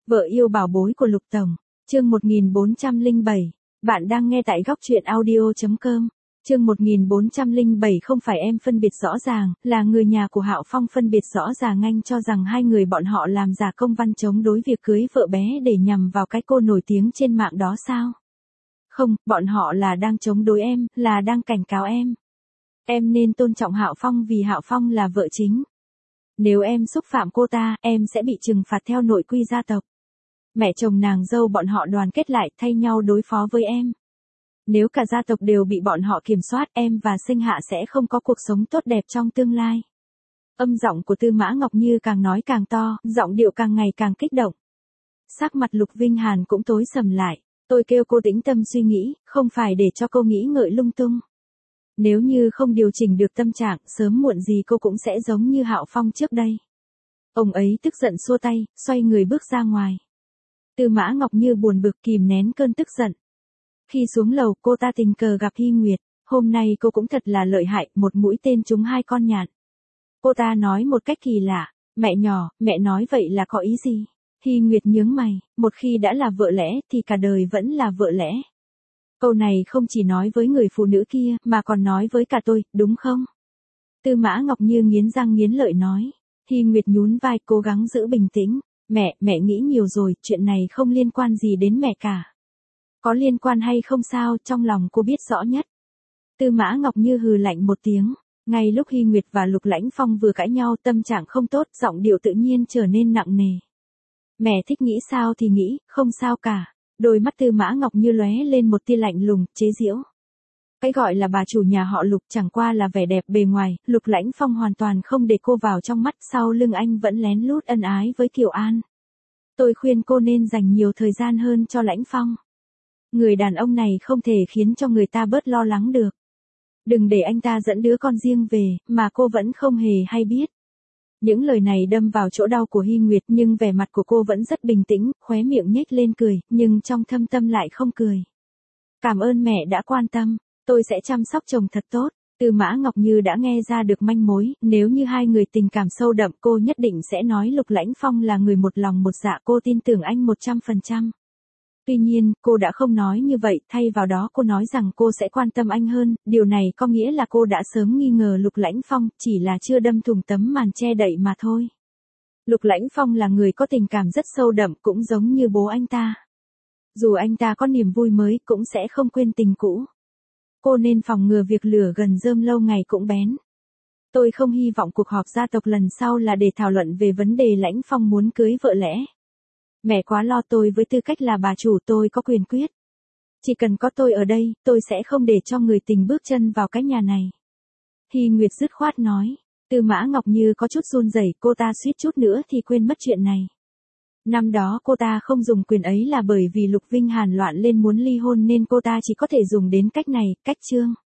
Vợ yêu bảo bối của Lục Tổng, chương 1407, bạn đang nghe tại góc truyện audio.com. Chương 1407 không phải em phân biệt rõ ràng, là người nhà của Hạo Phong phân biệt rõ ràng anh cho rằng hai người bọn họ làm giả công văn chống đối việc cưới vợ bé để nhằm vào cái cô nổi tiếng trên mạng đó sao? Không, bọn họ là đang chống đối em, là đang cảnh cáo em. Em nên tôn trọng Hạo Phong vì Hạo Phong là vợ chính. Nếu em xúc phạm cô ta, em sẽ bị trừng phạt theo nội quy gia tộc. Mẹ chồng nàng dâu bọn họ đoàn kết lại thay nhau đối phó với em. Nếu cả gia tộc đều bị bọn họ kiểm soát, em và Sinh Hạ sẽ không có cuộc sống tốt đẹp trong tương lai. Âm giọng của Tư Mã Ngọc Như càng nói càng to, giọng điệu càng ngày càng kích động. Sắc mặt Lục Vinh Hàn cũng tối sầm lại. Tôi kêu cô tĩnh tâm suy nghĩ, không phải để cho cô nghĩ ngợi lung tung. Nếu như không điều chỉnh được tâm trạng, sớm muộn gì cô cũng sẽ giống như Hạo Phong trước đây. Ông ấy tức giận xua tay, xoay người bước ra ngoài. Tư Mã Ngọc Như buồn bực kìm nén cơn tức giận. Khi xuống lầu, cô ta tình cờ gặp Hy Nguyệt. Hôm nay cô cũng thật là lợi hại, một mũi tên trúng hai con nhạn. Cô ta nói một cách kỳ lạ, mẹ nhỏ, mẹ nói vậy là có ý gì? Hy Nguyệt nhướng mày, một khi đã là vợ lẽ thì cả đời vẫn là vợ lẽ. Câu này không chỉ nói với người phụ nữ kia mà còn nói với cả tôi, đúng không? Tư Mã Ngọc Như nghiến răng nghiến lợi nói. Hy Nguyệt nhún vai cố gắng giữ bình tĩnh. Mẹ nghĩ nhiều rồi, chuyện này không liên quan gì đến mẹ cả. Có liên quan hay không sao, trong lòng cô biết rõ nhất. Tư Mã Ngọc Như hừ lạnh một tiếng. Ngay lúc Hy Nguyệt và Lục Lãnh Phong vừa cãi nhau, tâm trạng không tốt, giọng điệu tự nhiên trở nên nặng nề. Mẹ thích nghĩ sao thì nghĩ, không sao cả. Đôi mắt Tư Mã Ngọc Như lóe lên một tia lạnh lùng, chế giễu. Cái gọi là bà chủ nhà họ Lục chẳng qua là vẻ đẹp bề ngoài, Lục Lãnh Phong hoàn toàn không để cô vào trong mắt, sau lưng anh vẫn lén lút ân ái với Kiều An. Tôi khuyên cô nên dành nhiều thời gian hơn cho Lãnh Phong. Người đàn ông này không thể khiến cho người ta bớt lo lắng được. Đừng để anh ta dẫn đứa con riêng về, mà cô vẫn không hề hay biết. Những lời này đâm vào chỗ đau của Hy Nguyệt nhưng vẻ mặt của cô vẫn rất bình tĩnh, khóe miệng nhếch lên cười, nhưng trong thâm tâm lại không cười. Cảm ơn mẹ đã quan tâm, tôi sẽ chăm sóc chồng thật tốt. Tư Mã Ngọc Như đã nghe ra được manh mối, nếu như hai người tình cảm sâu đậm cô nhất định sẽ nói Lục Lãnh Phong là người một lòng một dạ, cô tin tưởng anh 100%. Tuy nhiên, cô đã không nói như vậy, thay vào đó cô nói rằng cô sẽ quan tâm anh hơn, điều này có nghĩa là cô đã sớm nghi ngờ Lục Lãnh Phong, chỉ là chưa đâm thủng tấm màn che đậy mà thôi. Lục Lãnh Phong là người có tình cảm rất sâu đậm, cũng giống như bố anh ta. Dù anh ta có niềm vui mới, cũng sẽ không quên tình cũ. Cô nên phòng ngừa việc lửa gần rơm lâu ngày cũng bén. Tôi không hy vọng cuộc họp gia tộc lần sau là để thảo luận về vấn đề Lãnh Phong muốn cưới vợ lẽ. Mẹ quá lo, tôi với tư cách là bà chủ tôi có quyền quyết. Chỉ cần có tôi ở đây, tôi sẽ không để cho người tình bước chân vào cái nhà này. Hy Nguyệt dứt khoát nói. Tư Mã Ngọc Như có chút run rẩy, cô ta suýt chút nữa thì quên mất chuyện này. Năm đó cô ta không dùng quyền ấy là bởi vì Lục Vinh Hàn loạn lên muốn ly hôn nên cô ta chỉ có thể dùng đến cách này, cách Trương.